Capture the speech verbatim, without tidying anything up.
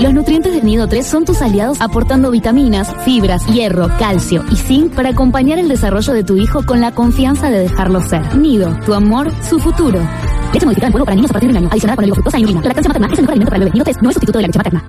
Los nutrientes del Nido tres son tus aliados aportando vitaminas, fibras, hierro, calcio y zinc para acompañar el desarrollo de tu hijo con la confianza de dejarlo ser. Nido, tu amor, su futuro. Leche modificada en polvo para niños a partir de un año. Adicionada con oligofructosa y inulina. La lactancia materna es el mejor alimento para el bebé. Nido tres no es sustituto de la leche materna.